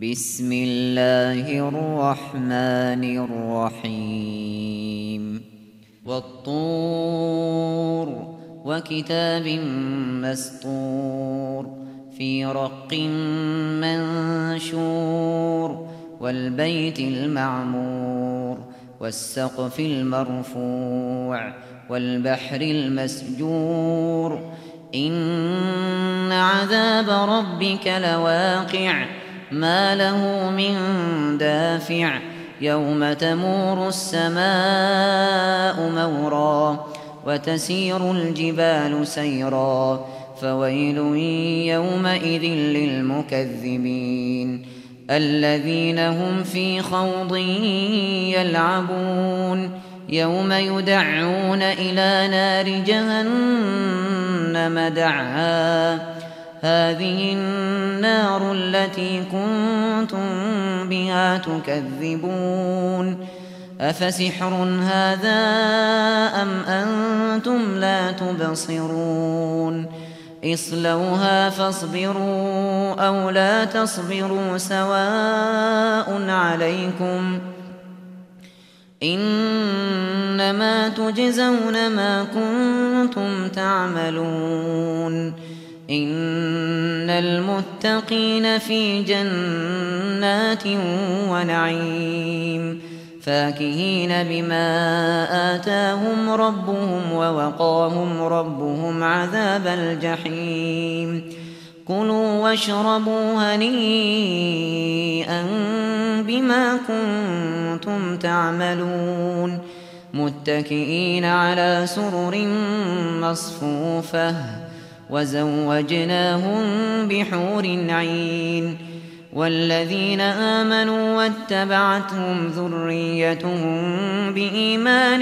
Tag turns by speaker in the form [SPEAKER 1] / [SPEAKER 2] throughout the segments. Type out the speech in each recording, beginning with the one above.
[SPEAKER 1] بسم الله الرحمن الرحيم والطور وكتاب مسطور في رق منشور والبيت المعمور والسقف المرفوع والبحر المسجور إن عذاب ربك لواقع ما له من دافع يوم تمور السماء مورا وتسير الجبال سيرا فويل يومئذ للمكذبين الذين هم في خوض يلعبون يوم يدعون إلى نار جهنم دعا هذه النار التي كنتم بها تكذبون أفسحر هذا أم أنتم لا تبصرون اصلوها فاصبروا أو لا تصبروا سواء عليكم إنما تجزون ما كنتم تعملون إن المتقين في جنات ونعيم فاكهين بما آتاهم ربهم ووقاهم ربهم عذاب الجحيم كلوا واشربوا هنيئا بما كنتم تعملون متكئين على سرر مصفوفة وزوجناهم بحور عين والذين آمنوا واتبعتهم ذريتهم بإيمان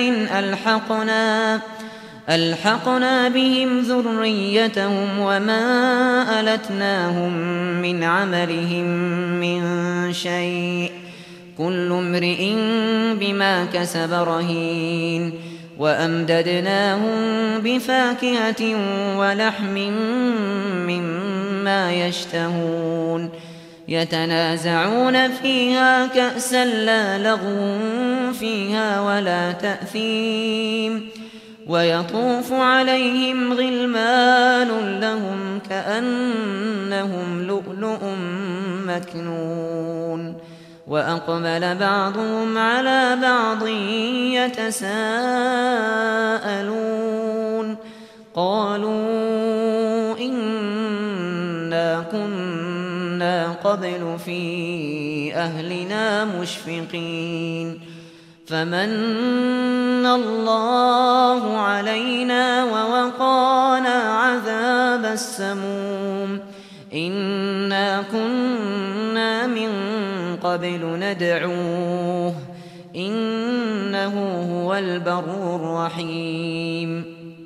[SPEAKER 1] ألحقنا بهم ذريتهم وما ألتناهم من عملهم من شيء كل امرئ بما كسب رهين وأمددناهم بفاكهة ولحم مما يشتهون يتنازعون فيها كأسا لا لغو فيها ولا تأثيم ويطوف عليهم غلمان لهم كأنهم لؤلؤ مكنون وأقبل بعضهم على بعض يتساءلون قالوا إنا كنا قبل في أهلنا مشفقين فمن الله علينا ووقانا عذاب السموم إنا كنا من قبل ندعوه إنه هو البر الرحيم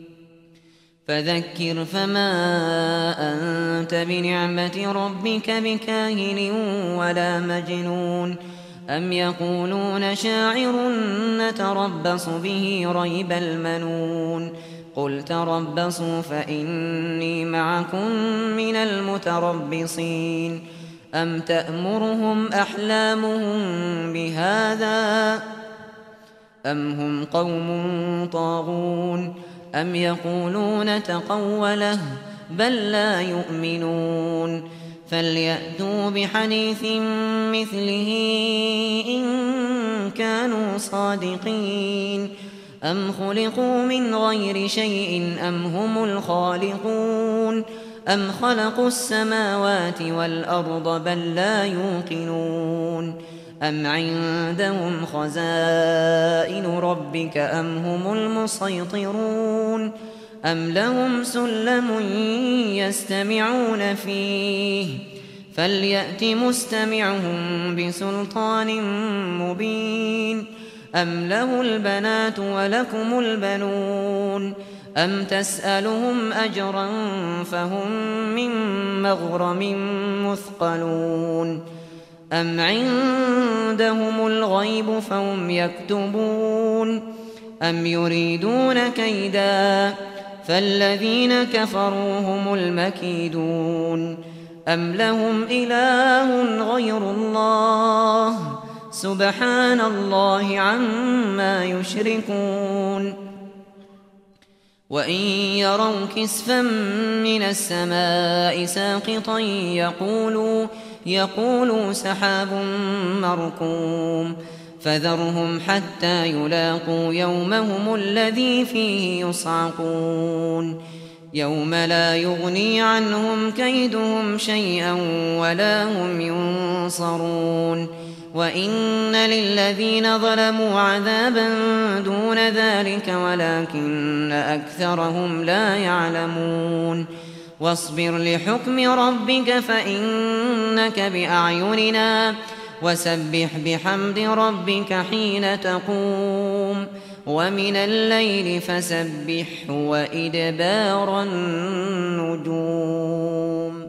[SPEAKER 1] فذكر فما أنت بنعمة ربك بكاهن ولا مجنون أم يقولون شاعر نتربص به ريب المنون قل تربصوا فإني معكم من المتربصين أم تأمرهم أحلامهم بهذا أم هم قوم طاغون أم يقولون تقوله بل لا يؤمنون فليأتوا بحديث مثله إن كانوا صادقين أم خلقوا من غير شيء أم هم الخالقون أم خلقوا السماوات والأرض بل لا يوقنون أم عندهم خزائن ربك أم هم المسيطرون أم لهم سلم يستمعون فيه فليأت مستمعهم بسلطان مبين أم له البنات ولكم البنون أم تسألهم أجرا فهم من مغرم مثقلون أم عندهم الغيب فهم يكتبون أم يريدون كيدا فالذين كفروا هم المكيدون أم لهم إله غير الله سبحان الله عما يشركون وإن يروا كسفا من السماء ساقطا يقولوا سحاب مركوم فذرهم حتى يلاقوا يومهم الذي فيه يصعقون يوم لا يغني عنهم كيدهم شيئا ولا هم ينصرون وإن للذين ظلموا عذابا دون ذلك ولكن أكثرهم لا يعلمون واصبر لحكم ربك فإنك بأعيننا وسبح بحمد ربك حين تقوم ومن الليل فسبحه وإدبار النجوم